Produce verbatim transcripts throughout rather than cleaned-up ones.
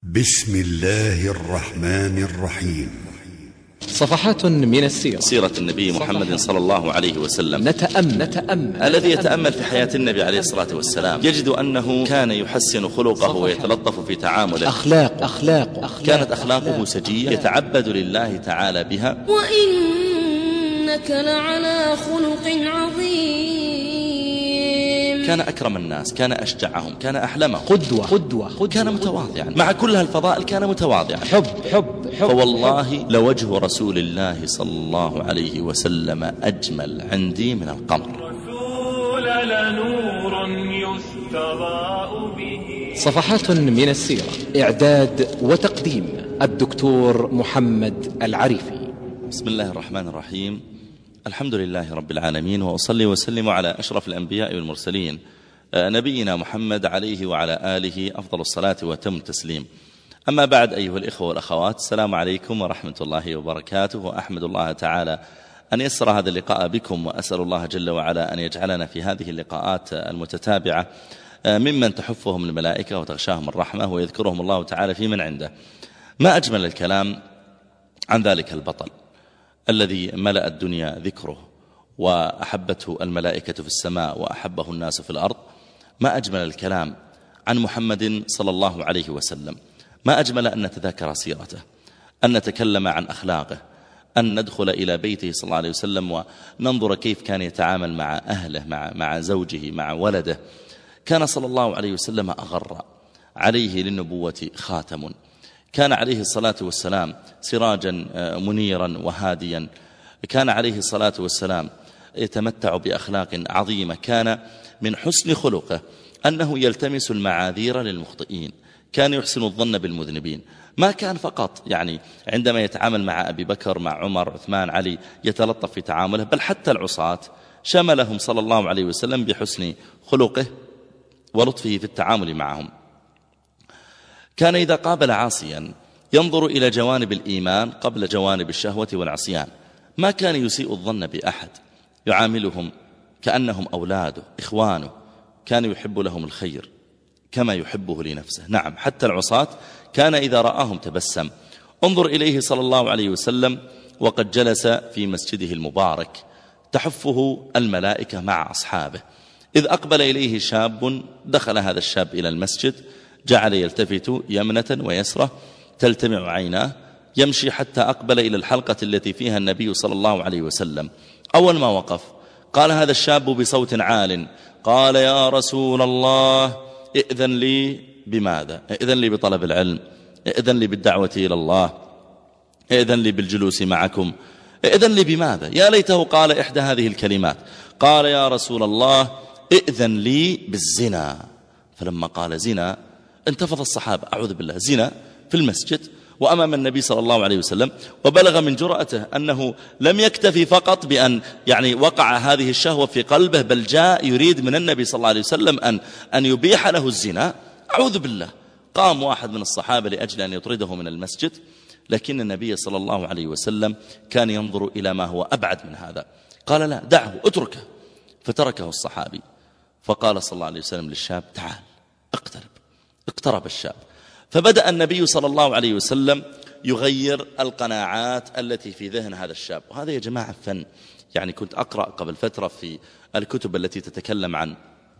بسم الله الرحمن الرحيم. صفحات من السيرة، سيرة النبي محمد صلى الله عليه وسلم. نتأمل, نتأمل الذي يتأمل في حياة النبي عليه الصلاة والسلام يجد أنه كان يحسن خلقه ويتلطف في تعامله. أخلاق أخلاق, أخلاق كانت أخلاقه سجية يتعبد لله تعالى بها. وإنك لعلى خلق عظيم. كان أكرم الناس، كان أشجعهم، كان أحلمهم، قدوة قدوة, قدوة كان متواضعا مع كل هالفضائل، كان متواضعا. حب حب, حب فوالله لوجه رسول الله صلى الله عليه وسلم أجمل عندي من القمر. رسول لنور يستضاء به. صفحات من السيرة، إعداد وتقديم الدكتور محمد العريفي. بسم الله الرحمن الرحيم. الحمد لله رب العالمين، وأصلي وسلم على أشرف الأنبياء والمرسلين نبينا محمد عليه وعلى آله أفضل الصلاة وتم التسليم. أما بعد، أيها الإخوة والأخوات، السلام عليكم ورحمة الله وبركاته. وأحمد الله تعالى أن يسر هذا اللقاء بكم، وأسأل الله جل وعلا أن يجعلنا في هذه اللقاءات المتتابعة ممن تحفهم الملائكة وتغشاهم الرحمة ويذكرهم الله تعالى في من عنده. ما أجمل الكلام عن ذلك البطل الذي ملأ الدنيا ذكره وأحبته الملائكة في السماء وأحبه الناس في الأرض. ما أجمل الكلام عن محمد صلى الله عليه وسلم. ما أجمل أن نتذاكر سيرته، أن نتكلم عن أخلاقه، أن ندخل إلى بيته صلى الله عليه وسلم وننظر كيف كان يتعامل مع أهله، مع, مع زوجه، مع ولده. كان صلى الله عليه وسلم أغر، عليه للنبوة خاتم، كان عليه الصلاة والسلام سراجا منيرا وهاديا، كان عليه الصلاة والسلام يتمتع بأخلاق عظيمة. كان من حسن خلقه أنه يلتمس المعاذير للمخطئين، كان يحسن الظن بالمذنبين. ما كان فقط يعني عندما يتعامل مع أبي بكر، مع عمر، عثمان، علي يتلطف في تعامله، بل حتى العصاة شملهم صلى الله عليه وسلم بحسن خلقه ولطفه في التعامل معهم. كان إذا قابل عاصيا ينظر إلى جوانب الإيمان قبل جوانب الشهوة والعصيان. ما كان يسيء الظن بأحد، يعاملهم كأنهم أولاده إخوانه، كان يحب لهم الخير كما يحبه لنفسه. نعم، حتى العصاة كان إذا رآهم تبسم. انظر إليه صلى الله عليه وسلم وقد جلس في مسجده المبارك تحفه الملائكة مع أصحابه، إذ أقبل إليه شاب. دخل هذا الشاب إلى المسجد، جعل يلتفت يمنة ويسرة، تلتمع عيناه، يمشي حتى أقبل إلى الحلقة التي فيها النبي صلى الله عليه وسلم. أول ما وقف قال هذا الشاب بصوت عال، قال: يا رسول الله، ائذن لي. بماذا؟ ائذن لي بطلب العلم، ائذن لي بالدعوة إلى الله، ائذن لي بالجلوس معكم، ائذن لي بماذا؟ يا ليته قال إحدى هذه الكلمات، قال: يا رسول الله، ائذن لي بالزنا. فلما قال زنا انتفض الصحابة، أعوذ بالله، زنا في المسجد وأمام النبي صلى الله عليه وسلم. وبلغ من جرأته أنه لم يكتفي فقط بأن يعني وقع هذه الشهوة في قلبه، بل جاء يريد من النبي صلى الله عليه وسلم أن, أن يبيح له الزنا. أعوذ بالله. قام واحد من الصحابة لأجل أن يطرده من المسجد، لكن النبي صلى الله عليه وسلم كان ينظر إلى ما هو أبعد من هذا. قال: لا، دعه، اتركه. فتركه الصحابي. فقال صلى الله عليه وسلم للشاب: تعال اقترب. اقترب الشاب، فبدأ النبي صلى الله عليه وسلم يغير القناعات التي في ذهن هذا الشاب. وهذا يا جماعة فن. يعني كنت أقرأ قبل فترة في الكتب التي تتكلم عن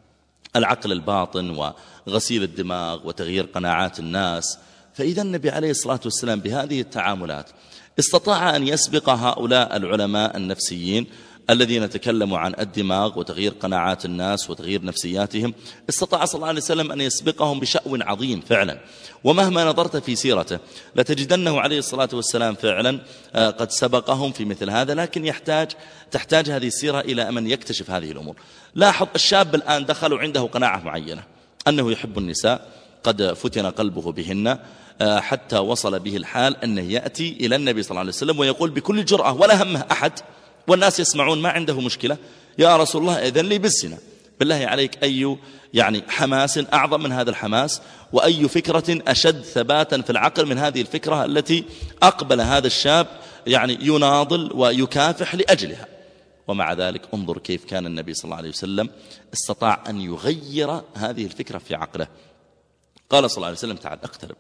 العقل الباطن وغسيل الدماغ وتغيير قناعات الناس، فإذا النبي عليه الصلاة والسلام بهذه التعاملات استطاع أن يسبق هؤلاء العلماء النفسيين الذين تكلموا عن الدماغ وتغيير قناعات الناس وتغيير نفسياتهم. استطاع صلى الله عليه وسلم أن يسبقهم بشأو عظيم فعلا. ومهما نظرت في سيرته لتجدنه عليه الصلاة والسلام فعلا قد سبقهم في مثل هذا، لكن يحتاج تحتاج هذه السيرة إلى من يكتشف هذه الأمور. لاحظ الشاب الآن دخلوا عنده قناعة معينة أنه يحب النساء، قد فتن قلبه بهن، حتى وصل به الحال أنه يأتي إلى النبي صلى الله عليه وسلم ويقول بكل جرأة ولا همه أحد والناس يسمعون، ما عنده مشكلة: يا رسول الله، إذن لي بالزنا. بالله عليك، أي يعني حماس أعظم من هذا الحماس، وأي فكرة أشد ثباتا في العقل من هذه الفكرة التي أقبل هذا الشاب يعني يناضل ويكافح لأجلها. ومع ذلك انظر كيف كان النبي صلى الله عليه وسلم استطاع أن يغير هذه الفكرة في عقله. قال صلى الله عليه وسلم: تعال اقترب.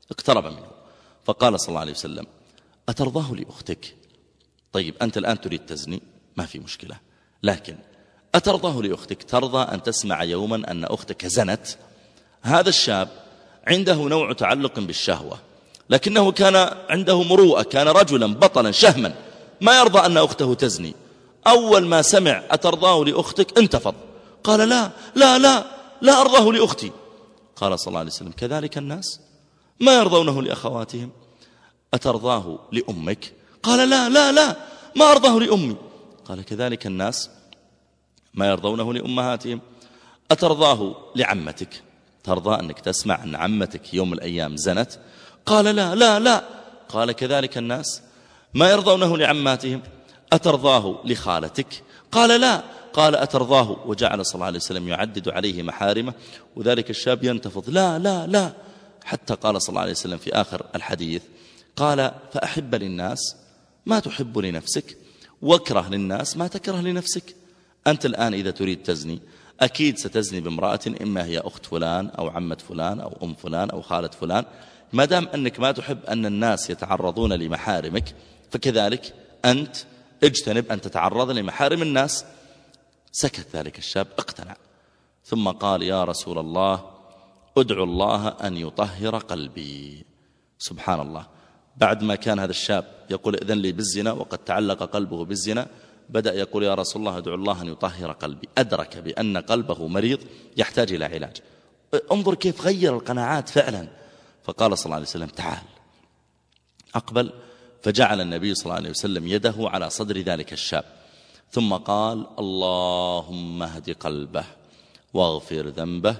اقترب منه فقال صلى الله عليه وسلم أترضاه لأختك؟ طيب أنت الآن تريد تزني، ما في مشكلة، لكن أترضاه لأختك؟ ترضى أن تسمع يوما أن أختك زنت؟ هذا الشاب عنده نوع تعلق بالشهوة، لكنه كان عنده مروءة، كان رجلا بطلا شهما، ما يرضى أن أخته تزني. أول ما سمع أترضاه لأختك انتفض، قال لا لا لا لا أرضاه لأختي. قال صلى الله عليه وسلم كذلك الناس ما يرضونه لأخواتهم. أترضاه لأمك؟ قال لا لا لا ما أرضاه لأمي. قال كذلك الناس ما يرضونه لأمهاتهم. أترضاه لعمتك؟ ترضى أنك تسمع أن عمتك يوم الأيام زنت؟ قال لا لا لا. قال كذلك الناس ما يرضونه لعماتهم. أترضاه لخالتك؟ قال لا. قال أترضاه، وجعل صلى الله عليه وسلم يعدد عليه محارمه، وذلك الشاب ينتفض لا لا لا، حتى قال صلى الله عليه وسلم في آخر الحديث قال فأحب للناس ما تحب لنفسك، واكره للناس ما تكره لنفسك. أنت الآن إذا تريد تزني أكيد ستزني بامرأة إما هي أخت فلان أو عمة فلان أو أم فلان أو خالة فلان، ما دام أنك ما تحب أن الناس يتعرضون لمحارمك فكذلك أنت اجتنب أن تتعرض لمحارم الناس. سكت ذلك الشاب، اقتنع، ثم قال يا رسول الله ادعو الله أن يطهر قلبي. سبحان الله، بعد ما كان هذا الشاب يقول إذن لي بالزنا وقد تعلق قلبه بالزنا، بدأ يقول يا رسول الله ادعو الله أن يطهر قلبي. أدرك بأن قلبه مريض يحتاج إلى علاج. انظر كيف غير القناعات فعلا. فقال صلى الله عليه وسلم تعال. أقبل فجعل النبي صلى الله عليه وسلم يده على صدر ذلك الشاب، ثم قال اللهم اهد قلبه واغفر ذنبه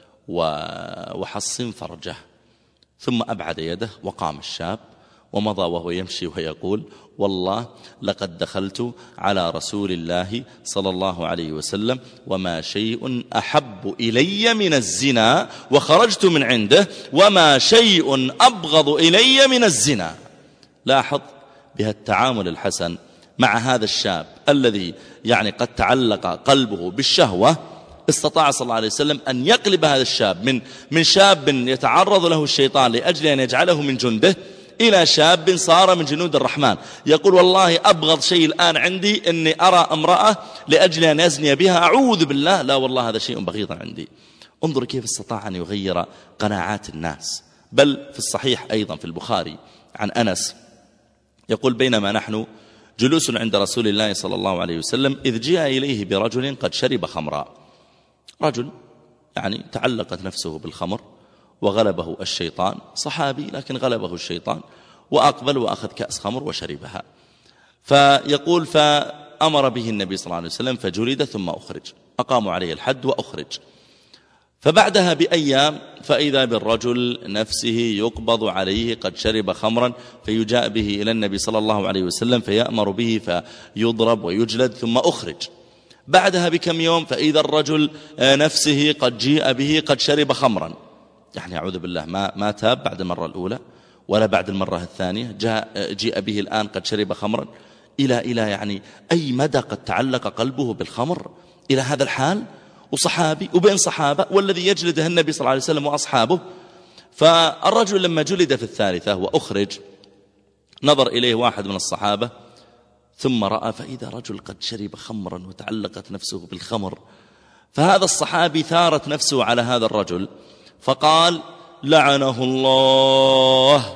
وحصن فرجه. ثم أبعد يده وقام الشاب ومضى وهو يمشي ويقول والله لقد دخلت على رسول الله صلى الله عليه وسلم وما شيء أحب إلي من الزنا، وخرجت من عنده وما شيء أبغض إلي من الزنا. لاحظ بها التعامل الحسن مع هذا الشاب الذي يعني قد تعلق قلبه بالشهوة. استطاع صلى الله عليه وسلم أن يقلب هذا الشاب من من شاب يتعرض له الشيطان لأجل أن يجعله من جنده إلى شاب صار من جنود الرحمن، يقول والله أبغض شيء الآن عندي أني أرى امرأة لأجل أن يزني بها، أعوذ بالله، لا والله هذا شيء بغيض عندي. انظر كيف استطاع أن يغير قناعات الناس. بل في الصحيح أيضا في البخاري عن أنس يقول بينما نحن جلوس عند رسول الله صلى الله عليه وسلم إذ جاء إليه برجل قد شرب خمرا. رجل يعني تعلقت نفسه بالخمر وغلبه الشيطان، صحابي لكن غلبه الشيطان، وأقبل وأخذ كأس خمر وشربها. فيقول فأمر به النبي صلى الله عليه وسلم فجلد ثم أخرج، أقاموا عليه الحد وأخرج. فبعدها بأيام فإذا بالرجل نفسه يقبض عليه قد شرب خمرا، فيجاء به إلى النبي صلى الله عليه وسلم فيأمر به فيضرب ويجلد ثم أخرج. بعدها بكم يوم فإذا الرجل نفسه قد جيء به قد شرب خمرا، يعني أعوذ بالله ما, ما تاب بعد المرة الأولى ولا بعد المرة الثانية، جاء جيء به الآن قد شرب خمرا. إلى إلى يعني أي مدى قد تعلق قلبه بالخمر إلى هذا الحال، وصحابي وبين صحابة، والذي يجلده النبي صلى الله عليه وسلم وأصحابه. فالرجل لما جلد في الثالثة وأخرج نظر إليه واحد من الصحابة ثم رأى فإذا رجل قد شرب خمرا وتعلقت نفسه بالخمر. فهذا الصحابي ثارت نفسه على هذا الرجل فقال لعنه الله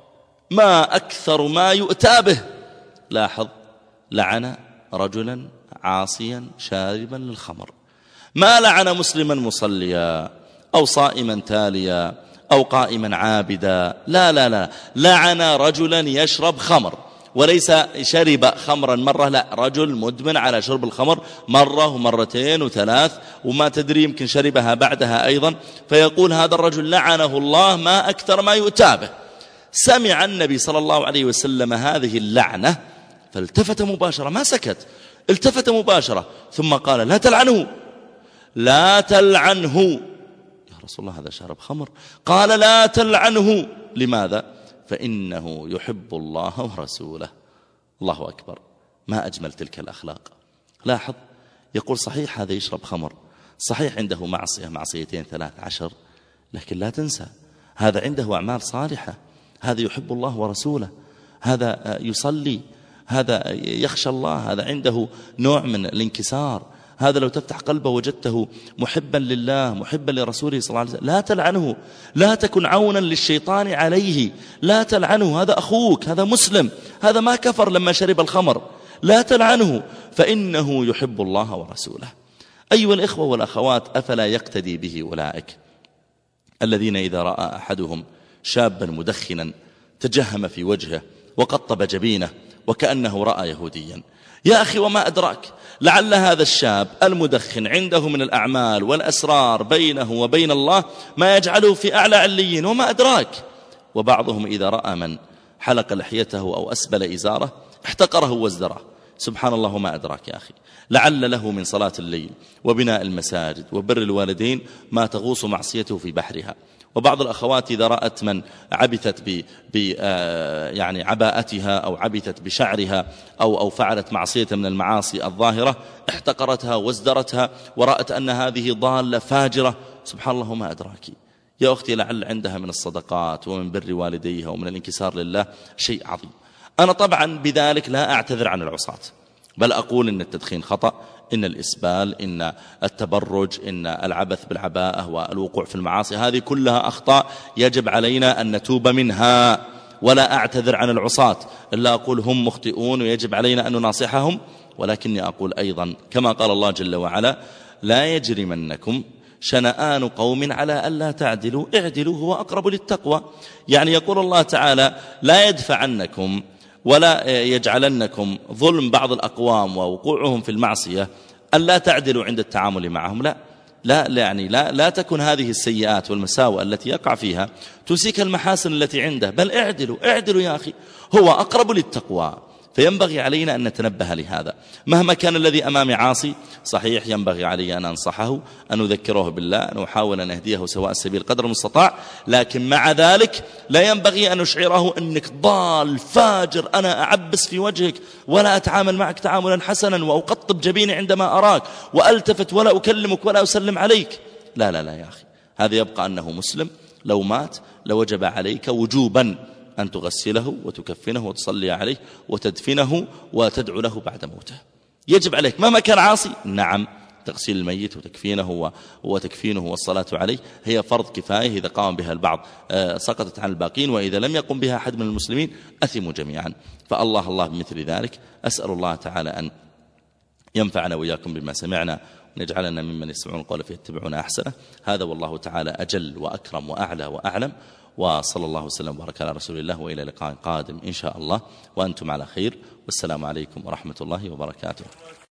ما أكثر ما يؤتى به. لاحظ، لعن رجلا عاصيا شاربا للخمر، ما لعن مسلما مصليا أو صائما تاليا أو قائما عابدا، لا لا لا، لعن رجلا يشرب خمر، وليس شرب خمرا مرة، لا، رجل مدمن على شرب الخمر مرة ومرتين وثلاث وما تدري يمكن شربها بعدها أيضا. فيقول هذا الرجل لعنه الله ما أكثر ما يؤتى به. سمع النبي صلى الله عليه وسلم هذه اللعنة فالتفت مباشرة، ما سكت، التفت مباشرة ثم قال لا تلعنه لا تلعنه. يا رسول الله هذا شرب خمر. قال لا تلعنه. لماذا؟ فإنه يحب الله ورسوله. الله أكبر، ما أجمل تلك الأخلاق. لاحظ، يقول صحيح هذا يشرب خمر، صحيح عنده معصية معصيتين ثلاث عشر، لكن لا تنسى هذا عنده أعمال صالحة، هذا يحب الله ورسوله، هذا يصلي، هذا يخشى الله، هذا عنده نوع من الانكسار، هذا لو تفتح قلبه وجدته محبا لله محبا لرسوله صلى الله عليه وسلم. لا تلعنه، لا تكن عونا للشيطان عليه، لا تلعنه، هذا أخوك، هذا مسلم، هذا ما كفر لما شرب الخمر، لا تلعنه فإنه يحب الله ورسوله. أيها الإخوة والأخوات، أفلا يقتدي به أولئك الذين إذا رأى أحدهم شابا مدخنا تجهم في وجهه وقطب جبينه وكأنه رأى يهوديا. يا أخي وما أدراك، لعل هذا الشاب المدخن عنده من الأعمال والأسرار بينه وبين الله ما يجعله في أعلى عليين، وما أدراك. وبعضهم إذا رأى من حلق لحيته أو أسبل إزاره احتقره وازدره. سبحان الله، ما أدراك يا أخي، لعل له من صلاة الليل وبناء المساجد وبر الوالدين ما تغوص معصيته في بحرها. وبعض الأخوات إذا رأت من عبثت ب يعني عباءتها أو عبثت بشعرها أو أو فعلت معصية من المعاصي الظاهرة احتقرتها وازدرتها ورأت أن هذه ضالة فاجرة. سبحان الله، ما أدراك يا أختي، لعل عندها من الصدقات ومن بر والديها ومن الانكسار لله شيء عظيم. أنا طبعا بذلك لا أعتذر عن العصاة، بل أقول إن التدخين خطأ، إن الإسبال، إن التبرج، إن العبث بالعباءة والوقوع في المعاصي، هذه كلها أخطاء يجب علينا أن نتوب منها، ولا أعتذر عن العصاة، إلا أقول هم مخطئون ويجب علينا أن نناصحهم. ولكني أقول أيضا كما قال الله جل وعلا: لا يجرمنكم شنآن قوم على ألا تعدلوا اعدلوا هو أقرب للتقوى. يعني يقول الله تعالى: لا يدفعنكم ولا يجعلنكم ظلم بعض الأقوام ووقوعهم في المعصية أن لا تعدلوا عند التعامل معهم. لا لا يعني لا, لا تكن هذه السيئات والمساوئ التي يقع فيها تسيك المحاسن التي عنده، بل اعدلوا اعدلوا يا أخي هو أقرب للتقوى. فينبغي علينا أن نتنبه لهذا. مهما كان الذي أمامي عاصي صحيح، ينبغي علي أن أنصحه، أن أذكره بالله، أن أحاول أن أهديه سواء السبيل قدر المستطاع، لكن مع ذلك لا ينبغي أن أشعره أنك ضال فاجر، أنا أعبس في وجهك ولا أتعامل معك تعاملا حسنا وأقطب جبيني عندما أراك وألتفت ولا أكلمك ولا أسلم عليك. لا لا لا يا أخي، هذا يبقى أنه مسلم، لو مات لوجب عليك وجوبا أن تغسله وتكفنه وتصلي عليه وتدفنه وتدعو له بعد موته. يجب عليك مهما كان عاصي، نعم، تغسيل الميت وتكفينه وتكفينه والصلاة عليه هي فرض كفاية، إذا قام بها البعض سقطت عن الباقين، وإذا لم يقم بها أحد من المسلمين أثموا جميعا. فالله الله بمثل ذلك. أسأل الله تعالى أن ينفعنا وإياكم بما سمعنا، ونجعلنا ممن يسمعون القول فيتبعون أحسنه. هذا والله تعالى أجل وأكرم وأعلى وأعلم، وصلى الله وسلم وبارك على رسول الله، وإلى لقاء قادم إن شاء الله وأنتم على خير، والسلام عليكم ورحمة الله وبركاته.